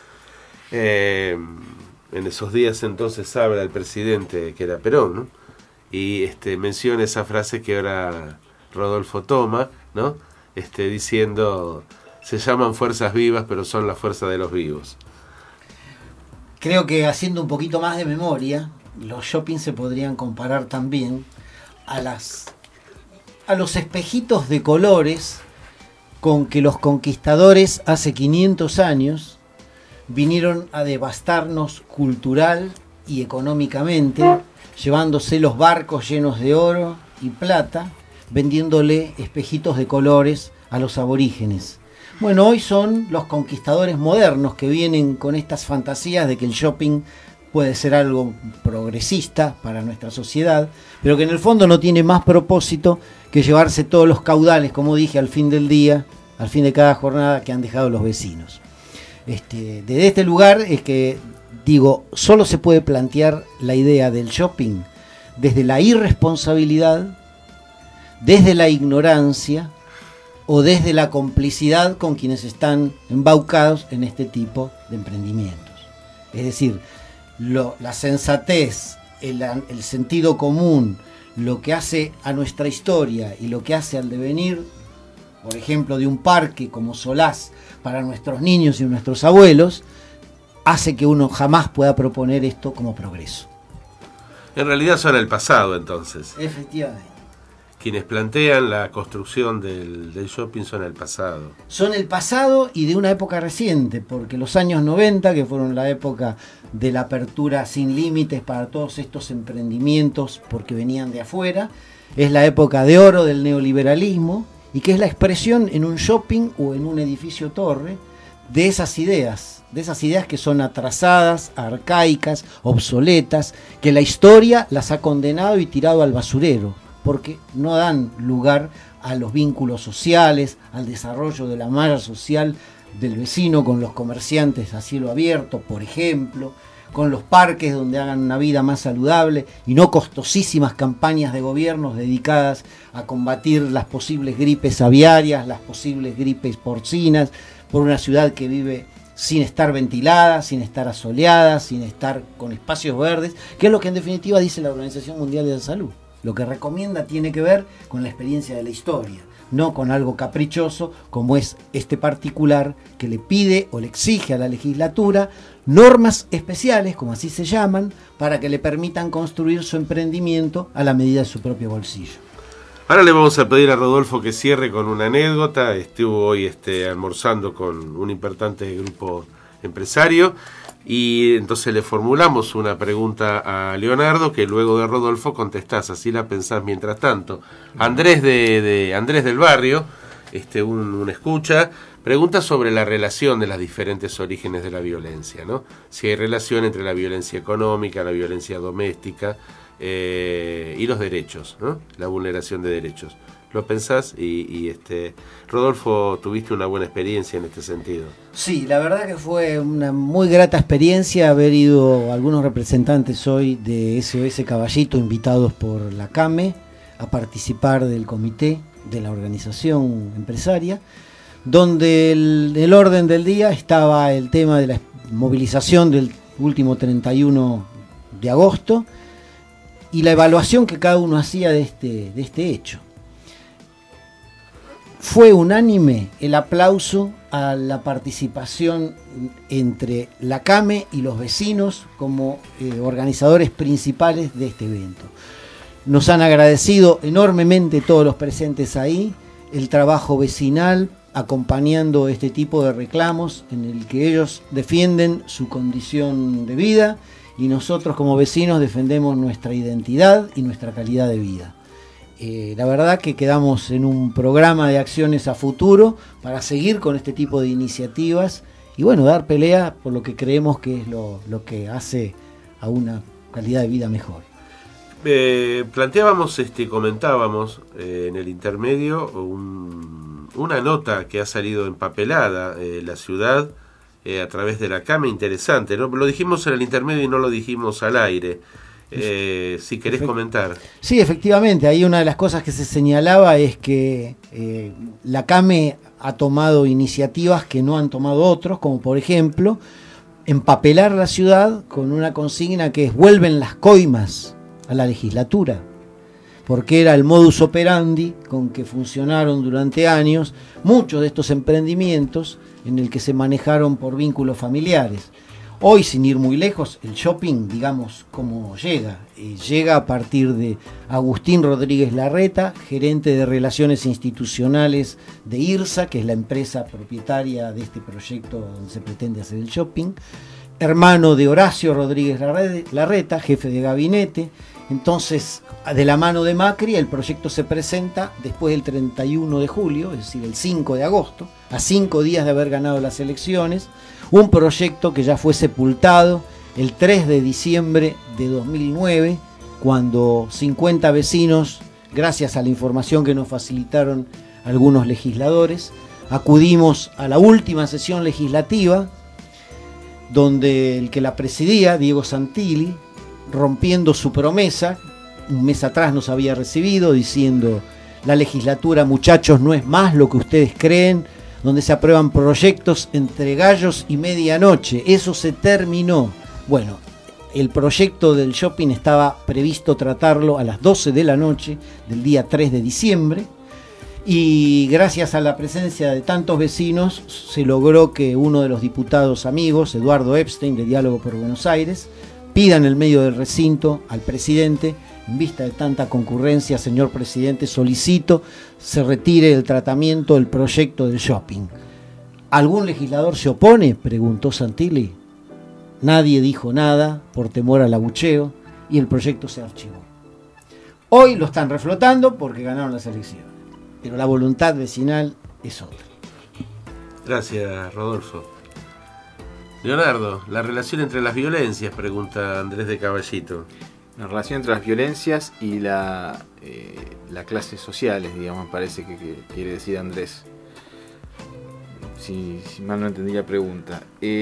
En esos días entonces habla el presidente, que era Perón, ¿no?, y menciona esa frase que ahora Rodolfo toma, ¿no?, diciendo: se llaman fuerzas vivas, pero son la fuerza de los vivos.
Creo que, haciendo un poquito más de memoria, los shoppings se podrían comparar también a los espejitos de colores con que los conquistadores hace 500 años vinieron a devastarnos cultural y económicamente, llevándose los barcos llenos de oro y plata, vendiéndole espejitos de colores a los aborígenes. Bueno, hoy son los conquistadores modernos que vienen con estas fantasías de que el shopping puede ser algo progresista para nuestra sociedad, pero que en el fondo no tiene más propósito que llevarse todos los caudales, como dije, al fin del día, al fin de cada jornada, que han dejado los vecinos. Desde este lugar es que digo, solo se puede plantear la idea del shopping desde la irresponsabilidad, desde la ignorancia o desde la complicidad con quienes están embaucados en este tipo de emprendimientos. Es decir, la sensatez, el sentido común, lo que hace a nuestra historia y lo que hace al devenir, por ejemplo, de un parque como Solás para nuestros niños y nuestros abuelos, hace que uno jamás pueda proponer esto como progreso.
En realidad son el pasado, entonces.
Efectivamente.
Quienes plantean la construcción del shopping son el pasado.
Son el pasado y de una época reciente, porque los años 90, que fueron la época de la apertura sin límites para todos estos emprendimientos, porque venían de afuera, es la época de oro del neoliberalismo, y que es la expresión en un shopping o en un edificio torre de esas ideas que son atrasadas, arcaicas, obsoletas, que la historia las ha condenado y tirado al basurero, porque no dan lugar a los vínculos sociales, al desarrollo de la malla social del vecino con los comerciantes a cielo abierto, por ejemplo, con los parques donde hagan una vida más saludable y no costosísimas campañas de gobiernos dedicadas a combatir las posibles gripes aviarias, las posibles gripes porcinas, por una ciudad que vive sin estar ventilada, sin estar asoleada, sin estar con espacios verdes, que es lo que en definitiva dice la Organización Mundial de la Salud. Lo que recomienda tiene que ver con la experiencia de la historia, no con algo caprichoso como es este particular que le pide o le exige a la legislatura normas especiales, como así se llaman, para que le permitan construir su emprendimiento a la medida de su propio bolsillo.
Ahora le vamos a pedir a Rodolfo que cierre con una anécdota. Estuvo hoy almorzando con un importante grupo empresario. Y entonces le formulamos una pregunta a Leonardo que luego de Rodolfo contestás, así la pensás mientras tanto. Andrés Andrés del Barrio, un escucha, pregunta sobre la relación de los diferentes orígenes de la violencia, ¿no? Si hay relación entre la violencia económica, la violencia doméstica y los derechos, ¿no? La vulneración de derechos. ¿Lo pensás? Rodolfo, tuviste una buena experiencia en este sentido.
Sí, la verdad que fue una muy grata experiencia haber ido algunos representantes hoy de SOS Caballito, invitados por la CAME, a participar del comité de la organización empresaria, donde el orden del día estaba el tema de la movilización del último 31 de agosto y la evaluación que cada uno hacía de este hecho. Fue unánime el aplauso a la participación entre la CAME y los vecinos como organizadores principales de este evento. Nos han agradecido enormemente todos los presentes ahí el trabajo vecinal acompañando este tipo de reclamos en el que ellos defienden su condición de vida y nosotros como vecinos defendemos nuestra identidad y nuestra calidad de vida. La verdad que quedamos en un programa de acciones a futuro para seguir con este tipo de iniciativas y bueno, dar pelea por lo que creemos que es lo que hace a una calidad de vida mejor.
Planteábamos, comentábamos en el intermedio una nota que ha salido empapelada la ciudad a través de la CAME, interesante, ¿no? Lo dijimos en el intermedio y no lo dijimos al aire. Si querés comentar.
Sí, efectivamente, ahí una de las cosas que se señalaba es que la CAME ha tomado iniciativas que no han tomado otros, como por ejemplo empapelar la ciudad con una consigna que es vuelven las coimas a la legislatura, porque era el modus operandi con que funcionaron durante años muchos de estos emprendimientos en el que se manejaron por vínculos familiares. Hoy, sin ir muy lejos, el shopping, digamos, cómo llega. Llega a partir de Agustín Rodríguez Larreta, gerente de Relaciones Institucionales de IRSA, que es la empresa propietaria de este proyecto donde se pretende hacer el shopping, hermano de Horacio Rodríguez Larreta, jefe de gabinete. Entonces, de la mano de Macri, el proyecto se presenta después del 31 de julio, es decir, el 5 de agosto, a 5 días de haber ganado las elecciones. Un proyecto que ya fue sepultado el 3 de diciembre de 2009, cuando 50 vecinos, gracias a la información que nos facilitaron algunos legisladores, acudimos a la última sesión legislativa, donde el que la presidía, Diego Santilli, rompiendo su promesa, un mes atrás nos había recibido diciendo la legislatura, muchachos, no es más lo que ustedes creen, donde se aprueban proyectos entre gallos y medianoche. Eso se terminó. Bueno, el proyecto del shopping estaba previsto tratarlo a las 12 de la noche del día 3 de diciembre y gracias a la presencia de tantos vecinos se logró que uno de los diputados amigos, Eduardo Epstein, de Diálogo por Buenos Aires, pida en el medio del recinto al presidente: en vista de tanta concurrencia, señor presidente, solicito se retire del tratamiento del proyecto del shopping. ¿Algún legislador se opone?, preguntó Santilli. Nadie dijo nada por temor al abucheo y el proyecto se archivó. Hoy lo están reflotando porque ganaron las elecciones, pero la voluntad vecinal es otra.
Gracias, Rodolfo. Leonardo, la relación entre las violencias, pregunta Andrés de Caballito.
La relación entre las violencias y las clases sociales, digamos, parece que quiere decir Andrés. Si mal no entendí la pregunta.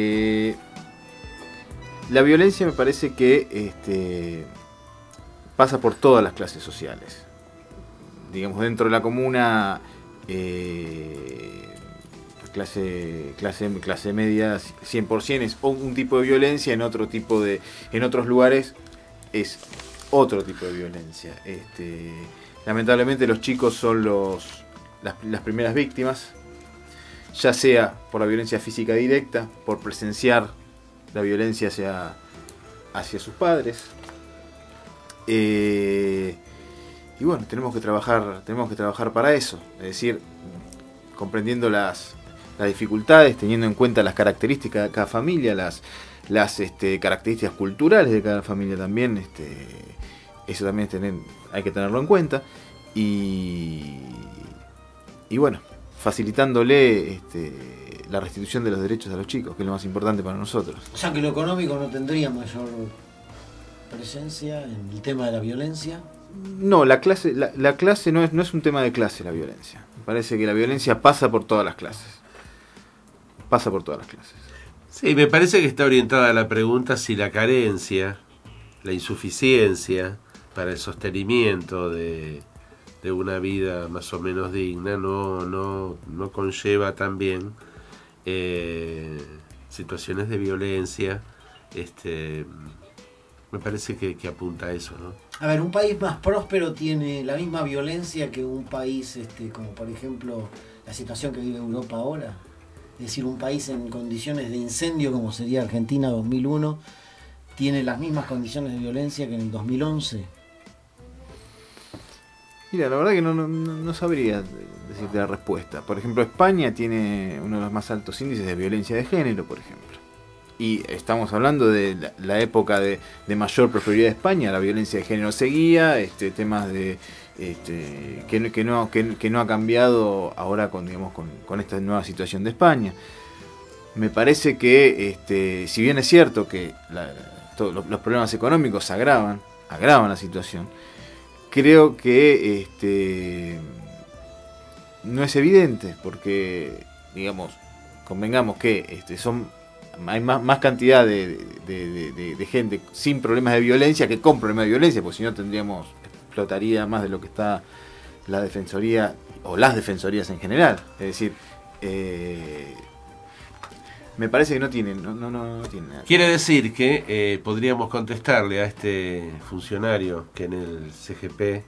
La violencia me parece que pasa por todas las clases sociales. Digamos, dentro de la comuna, clase media 100% es un tipo de violencia, en otros lugares es otro tipo de violencia. Lamentablemente los chicos son las primeras víctimas, ya sea por la violencia física directa, por presenciar la violencia hacia sus padres. Y bueno, tenemos que trabajar para eso, es decir, comprendiendo las dificultades, teniendo en cuenta las características de cada familia, las características culturales de cada familia también, eso también hay que tenerlo en cuenta, y bueno, facilitándole la restitución de los derechos a los chicos, que es lo más importante para nosotros.
O sea que lo económico no tendría mayor presencia en el tema de la violencia.
No, la clase no es un tema de clase, la violencia. Me parece que la violencia pasa por todas las clases.
Sí, me parece que está orientada a la pregunta si la carencia, la insuficiencia para el sostenimiento de una vida más o menos digna no conlleva también situaciones de violencia. Me parece que apunta a eso, ¿no?
A ver, un país más próspero tiene la misma violencia que un país como por ejemplo la situación que vive Europa ahora. Es decir, un país en condiciones de incendio como sería Argentina 2001 tiene las mismas condiciones de violencia que en el 2011.
Mira, la verdad que no sabría decirte la respuesta. Por ejemplo, España tiene uno de los más altos índices de violencia de género, por ejemplo. Y estamos hablando de la época de mayor prosperidad de España. La violencia de género seguía, temas de que no ha cambiado ahora con esta nueva situación de España. Me parece que si bien es cierto que los problemas económicos agravan la situación, creo que no es evidente, porque digamos, convengamos que hay más cantidad de gente sin problemas de violencia que con problemas de violencia, porque si no explotaría más de lo que está la defensoría o las defensorías en general. Es decir, me parece que no tiene nada.
Quiere decir que podríamos contestarle a este funcionario que en el CGP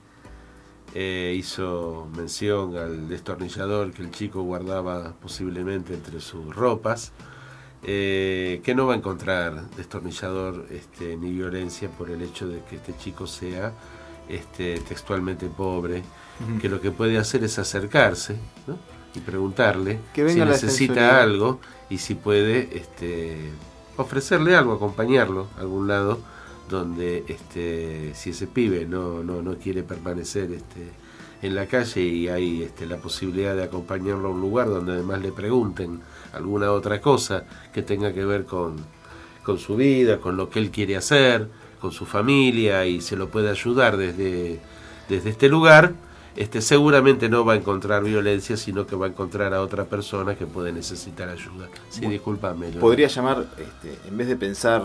hizo mención al destornillador que el chico guardaba posiblemente entre sus ropas, que no va a encontrar destornillador ni violencia por el hecho de que este chico sea textualmente pobre, que lo que puede hacer es acercarse, ¿no? Y preguntarle si necesita algo y si puede ofrecerle algo, acompañarlo a algún lado donde si ese pibe no quiere permanecer en la calle y hay la posibilidad de acompañarlo a un lugar donde además le pregunten alguna otra cosa que tenga que ver con su vida, con lo que él quiere hacer, con su familia, y se lo puede ayudar desde este lugar, seguramente no va a encontrar violencia, sino que va a encontrar a otra persona que puede necesitar ayuda. Sí, bueno, discúlpame.
Podría llamar, en vez de pensar,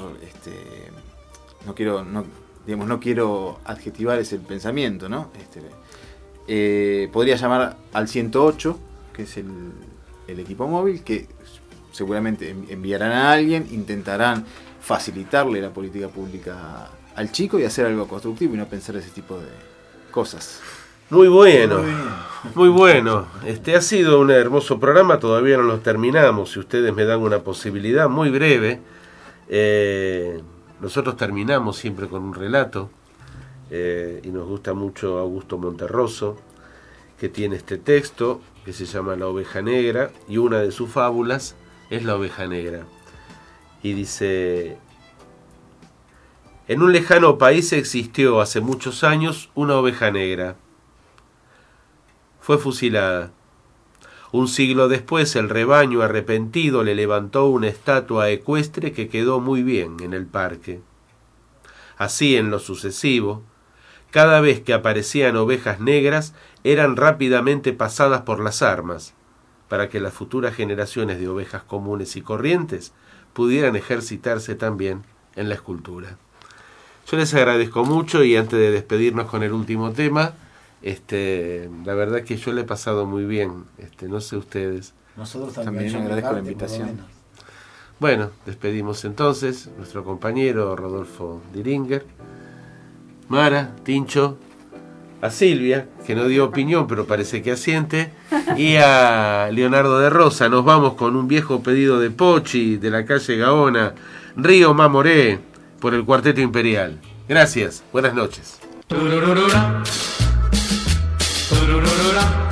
no quiero adjetivar ese pensamiento, ¿no? podría llamar al 108, que es el equipo móvil, que seguramente enviarán a alguien, intentarán facilitarle la política pública al chico y hacer algo constructivo y no pensar ese tipo de cosas.
Muy bueno, muy bueno. Ha sido un hermoso programa, todavía no lo terminamos. Si ustedes me dan una posibilidad muy breve, nosotros terminamos siempre con un relato y nos gusta mucho Augusto Monterroso, que tiene este texto que se llama La oveja negra, y una de sus fábulas es La oveja negra. Y dice: en un lejano país existió hace muchos años una oveja negra. Fue fusilada. Un siglo después el rebaño arrepentido le levantó una estatua ecuestre que quedó muy bien en el parque. Así, en lo sucesivo, cada vez que aparecían ovejas negras eran rápidamente pasadas por las armas, para que las futuras generaciones de ovejas comunes y corrientes pudieran ejercitarse también en la escultura. Yo les agradezco mucho, y antes de despedirnos con el último tema, la verdad que yo le he pasado muy bien, no sé ustedes.
Nosotros
también agradezco la invitación.
Bueno, despedimos entonces nuestro compañero Rodolfo Diringer, Mara, Tincho, a Silvia, que no dio opinión pero parece que asiente, y a Leonardo de Rosa. Nos vamos con un viejo pedido de Pochi, de la calle Gaona, Río Mamoré, por el Cuarteto Imperial. Gracias, buenas noches.
Turururura. Turururura.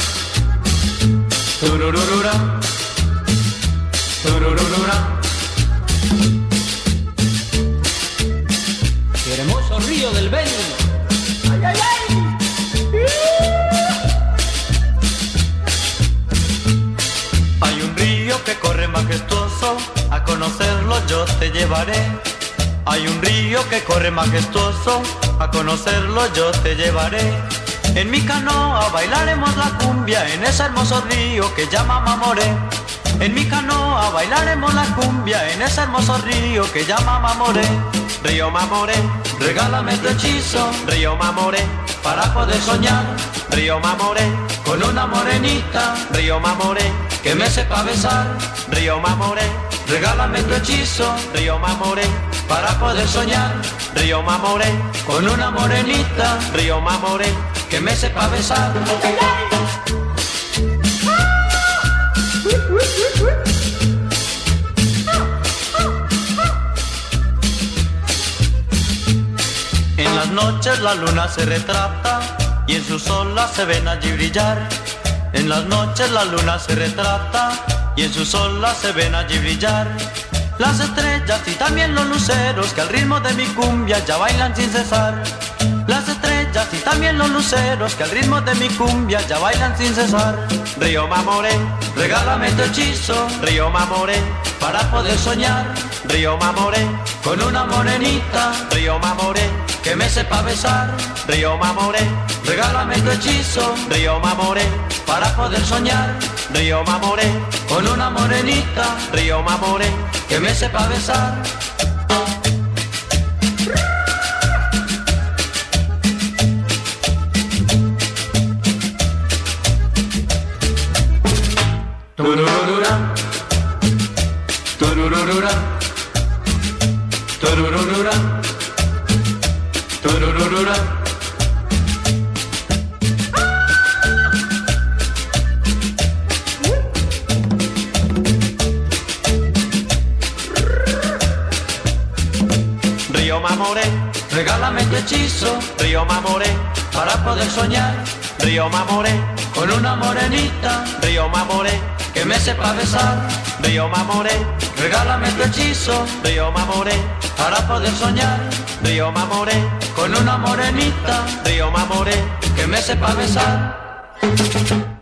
Turururura. Turururura. Qué hermoso río del Beni. ¡Ay, ay, ay! Hay un río que corre majestuoso, a conocerlo yo te llevaré. Hay un río que corre majestuoso, a conocerlo yo te llevaré. En mi canoa bailaremos la cumbia en ese hermoso río que llama Mamoré. En mi canoa bailaremos la cumbia en ese hermoso río que llama Mamoré. Río Mamoré, regálame tu hechizo, Río Mamoré, para poder soñar. Río Mamoré, con una morenita, Río Mamoré, que me sepa besar. Río Mamoré, regálame tu hechizo, Río Mamoré, para poder soñar. Río Mamoré, con una morenita, Río Mamoré, que me sepa besar. En las noches la luna se retrata y en sus olas se ven allí brillar. En las noches la luna se retrata y en sus olas se ven allí brillar las estrellas y también los luceros que al ritmo de mi cumbia ya bailan sin cesar. Las estrellas y también los luceros que al ritmo de mi cumbia ya bailan sin cesar. Río Mamoré, regálame tu hechizo, Río Mamoré, para poder soñar. Río Mamoré, con una morenita, Río Mamoré, que me sepa besar. Río Mamoré, regálame tu hechizo, Río Mamoré, para poder soñar. Río Mamoré, con una morenita, Río Mamoré, que me sepa besar. Turururura, turururura, turururura, turururura. Río Mamoré, regálame tu hechizo, Río Mamoré, para poder soñar. Río Mamoré, con una morenita, Río Mamoré, que me sepa besar. Río Mamoré, regálame tu hechizo, Río Mamoré, para poder soñar. Río Mamoré, con una morenita, Río Mamoré, que me sepa besar.